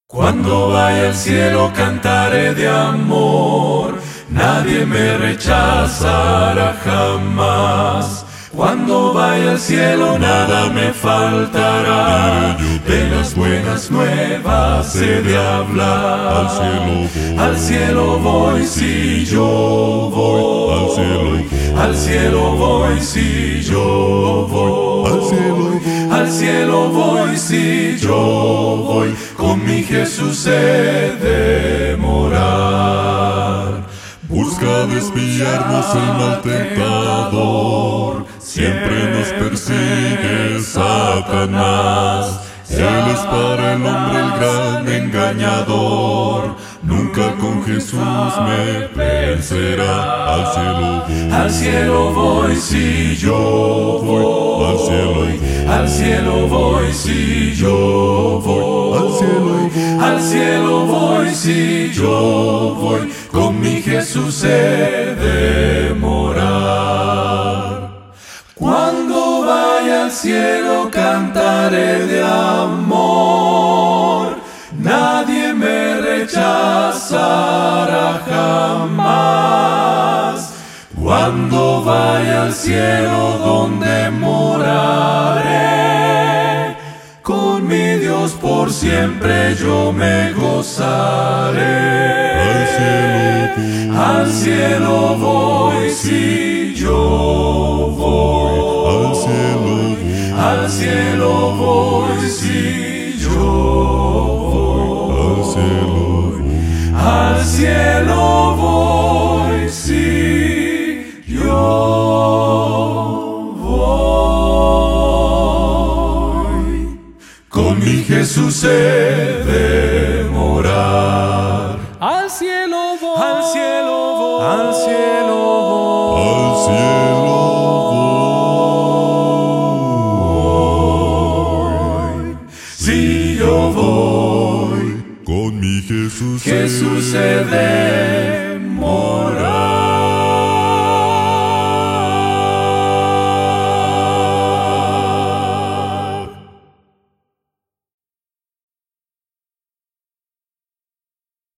Cuando vaya al cielo cantaré de amor, nadie me rechazará jamás. Cuando vaya al cielo nada me faltará, de las buenas nuevas he de hablar. Al cielo voy si yo voy, al cielo voy si yo voy, al cielo voy si yo voy, con mi Jesús he de morar. Busca desviarnos el mal tentador, siempre nos persigue Satanás. Él es para el hombre el gran engañador, nunca con Jesús me vencerá. Al cielo voy si yo voy, al cielo voy si yo voy, al cielo voy si yo voy, con mi Jesús he de morar. Cuando vaya al cielo cantaré de amor, nadie me rechazará jamás. Cuando vaya al cielo donde moraré, con mi Dios por siempre yo me gozaré. Al cielo voy si yo voy, al cielo voy si yo voy, al cielo voy si yo voy, con mi Jesús he de morar. Al cielo voy, Al cielo voy, al cielo voy, al cielo voy. Si yo voy, con mi Jesús Jesús he de morar.